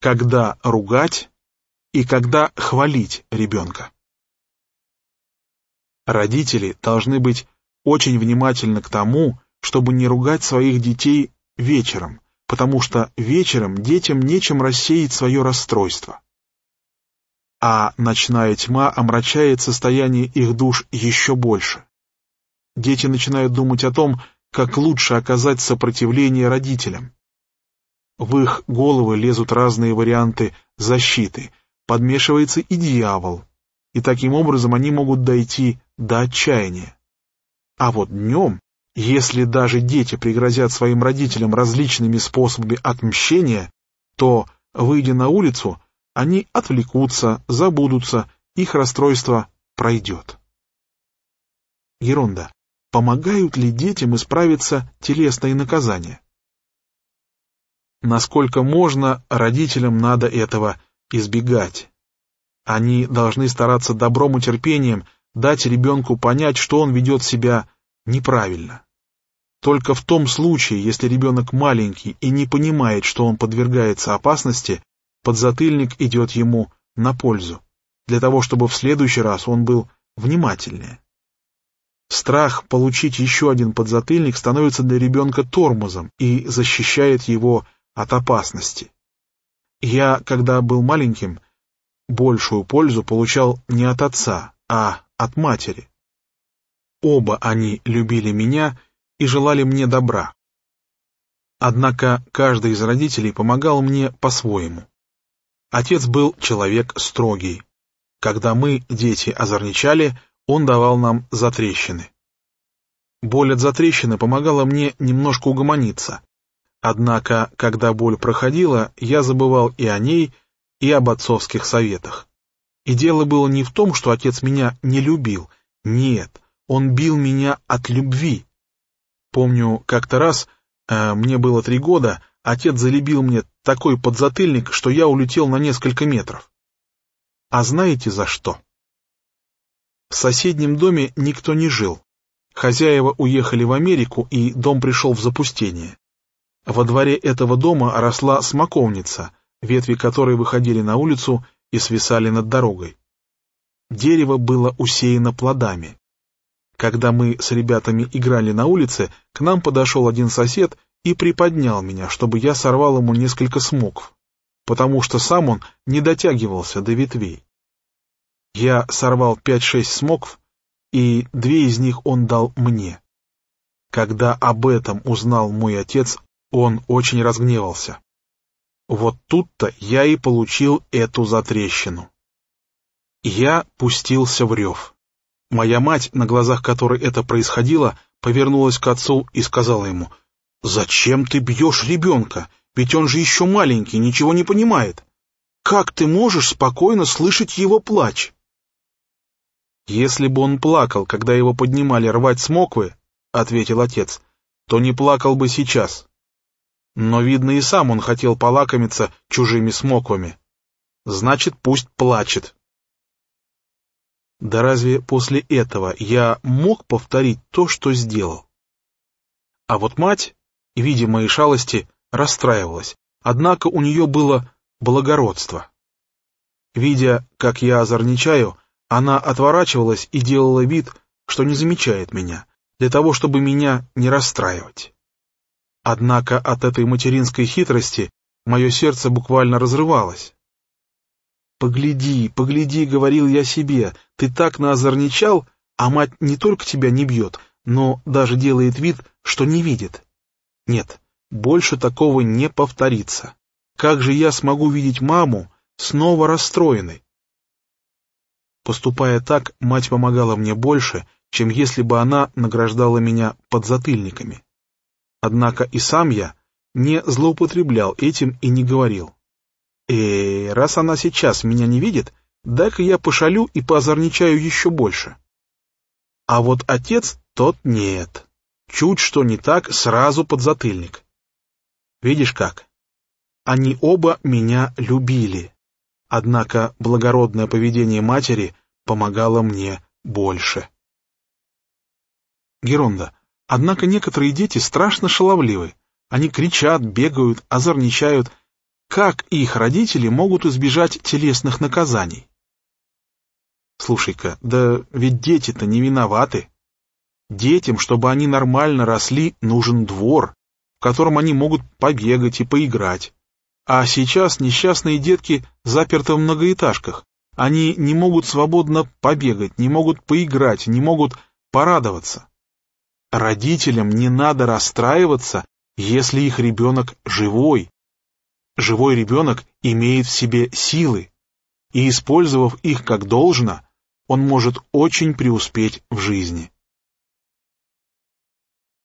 когда ругать и когда хвалить ребенка. Родители должны быть очень внимательны к тому, чтобы не ругать своих детей вечером, потому что вечером детям нечем рассеять свое расстройство. А ночная тьма омрачает состояние их душ еще больше. Дети начинают думать о том, как лучше оказать сопротивление родителям. В их головы лезут разные варианты защиты, подмешивается и дьявол, и таким образом они могут дойти до отчаяния. А вот днем, если даже дети пригрозят своим родителям различными способами отмщения, то, выйдя на улицу, они отвлекутся, забудутся, их расстройство пройдет. Ерунда. Помогают ли детям исправиться телесные наказания? Насколько можно, родителям надо этого избегать. Они должны стараться добром и терпением дать ребенку понять, что он ведет себя неправильно. Только в том случае, если ребенок маленький и не понимает, что он подвергается опасности, подзатыльник идет ему на пользу, для того, чтобы в следующий раз он был внимательнее. Страх получить еще один подзатыльник становится для ребенка тормозом и защищает его от опасности. Я, когда был маленьким, большую пользу получал не от отца, а от матери. Оба они любили меня и желали мне добра. Однако каждый из родителей помогал мне по-своему. Отец был человек строгий. Когда мы, дети, озорничали, он давал нам затрещины. Боль от затрещины помогала мне немножко угомониться. Однако, когда боль проходила, я забывал и о ней, и об отцовских советах. И дело было не в том, что отец меня не любил. Нет, он бил меня от любви. Помню, как-то раз, мне было 3 года, отец залепил мне такой подзатыльник, что я улетел на несколько метров. А знаете за что? В соседнем доме никто не жил. Хозяева уехали в Америку, и дом пришел в запустение. Во дворе этого дома росла смоковница, ветви которой выходили на улицу и свисали над дорогой. Дерево было усеяно плодами. Когда мы с ребятами играли на улице, к нам подошел один сосед и приподнял меня, чтобы я сорвал ему несколько смокв, потому что сам он не дотягивался до ветвей. Я сорвал 5-6 смокв, и 2 из них он дал мне. Когда об этом узнал мой отец, он очень разгневался. Вот тут-то я и получил эту затрещину. Я пустился в рев. Моя мать, на глазах которой это происходило, повернулась к отцу и сказала ему: «Зачем ты бьешь ребенка? Ведь он же еще маленький, ничего не понимает. Как ты можешь спокойно слышать его плач?» «Если бы он плакал, когда его поднимали рвать смоквы, — ответил отец, — то не плакал бы сейчас. Но, видно, и сам он хотел полакомиться чужими смоквами. Значит, пусть плачет». Да разве после этого я мог повторить то, что сделал? А вот мать, видя мои шалости, расстраивалась, однако у нее было благородство. Видя, как я озорничаю, она отворачивалась и делала вид, что не замечает меня, для того, чтобы меня не расстраивать. Однако от этой материнской хитрости мое сердце буквально разрывалось. «Погляди, погляди, — говорил я себе, — ты так наозорничал, а мать не только тебя не бьет, но даже делает вид, что не видит. Нет, больше такого не повторится. Как же я смогу видеть маму снова расстроенной?» Поступая так, мать помогала мне больше, чем если бы она награждала меня подзатыльниками. Однако и сам я не злоупотреблял этим и не говорил: раз она сейчас меня не видит, дай-ка я пошалю и поозорничаю еще больше. А вот отец тот нет. Чуть что не так, сразу подзатыльник. Видишь как? Они оба меня любили. Однако благородное поведение матери помогало мне больше. Геронда. Однако некоторые дети страшно шаловливы. Они кричат, бегают, озорничают. как их родители могут избежать телесных наказаний? Слушай-ка, да ведь дети-то не виноваты. Детям, чтобы они нормально росли, нужен двор, в котором они могут побегать и поиграть. А сейчас несчастные детки заперты в многоэтажках. Они не могут свободно побегать, не могут поиграть, не могут порадоваться. Родителям не надо расстраиваться, если их ребенок живой. Живой ребенок имеет в себе силы, и, использовав их как должно, он может очень преуспеть в жизни.